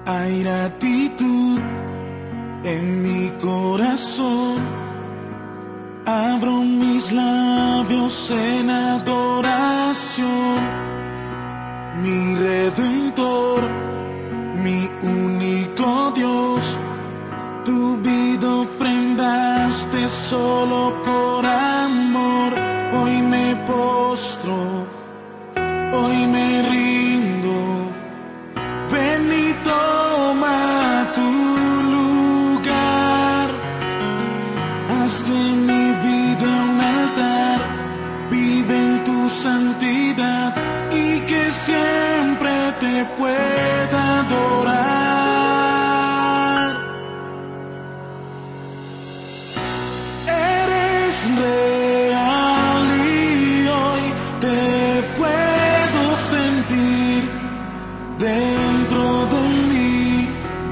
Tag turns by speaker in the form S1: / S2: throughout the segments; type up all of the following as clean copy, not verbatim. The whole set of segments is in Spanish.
S1: Hay gratitud en mi corazón. Abro mis labios en adoración. Mi Redentor, mi único Dios, tu vida ofrendaste solo por amor. Hoy me postro, hoy me rindo. Ven y toma tu lugar. Haz de mi vida un altar. Vive en tu santidad y que siempre te pueda adorar. Eres real y hoy te puedo sentir dentro de mí.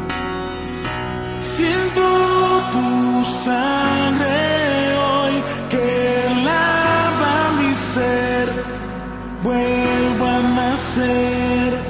S1: Siento tu sangre hoy que lava mi ser. Vuelvo a nacer.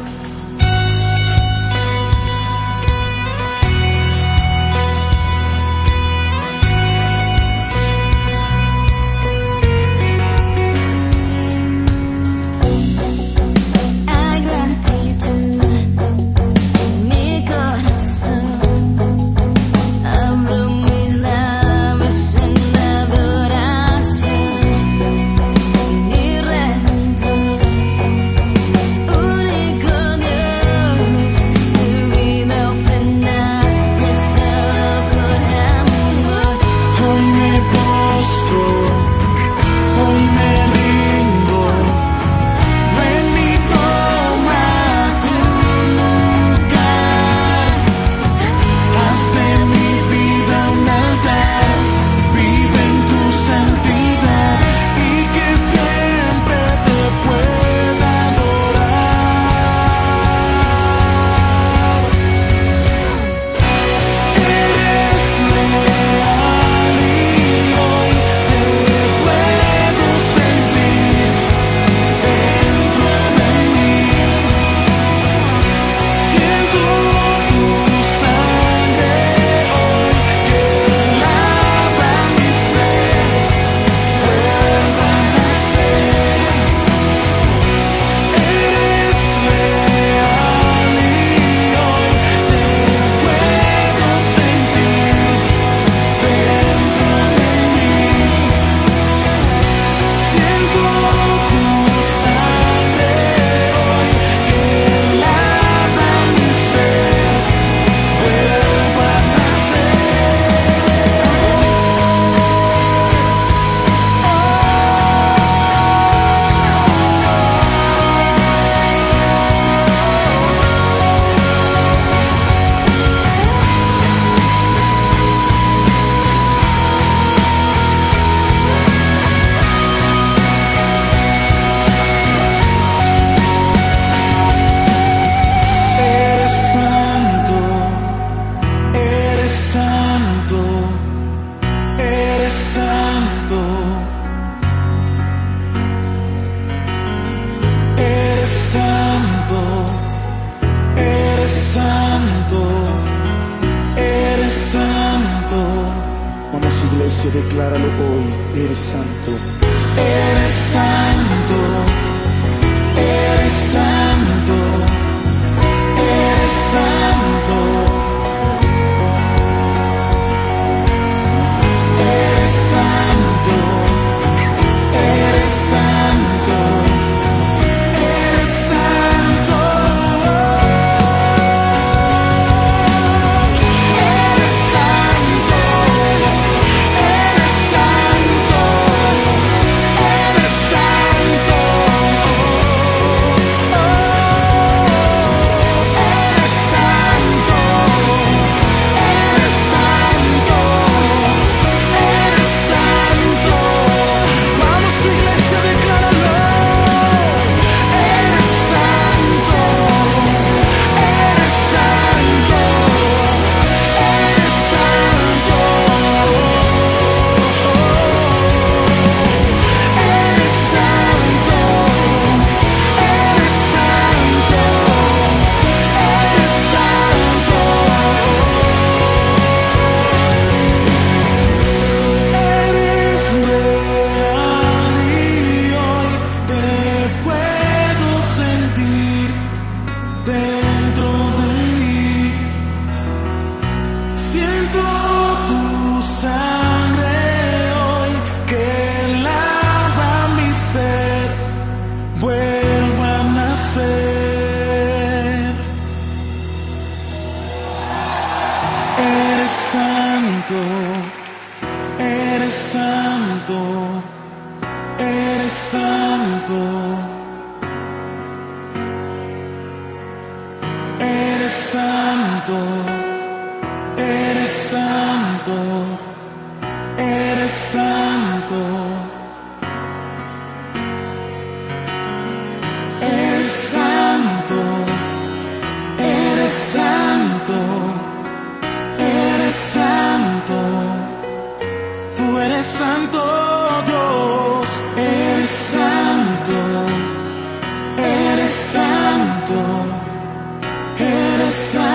S1: Iglesia, decláralo hoy, eres santo, eres santo, eres santo, eres santo, eres santo, eres santo, eres santo. Oh eres santo, eres santo, eres santo, eres santo, eres santo, eres santo, eres santo, eres santo, tú eres santo, Dios, eres santo, eres santo, eres santo.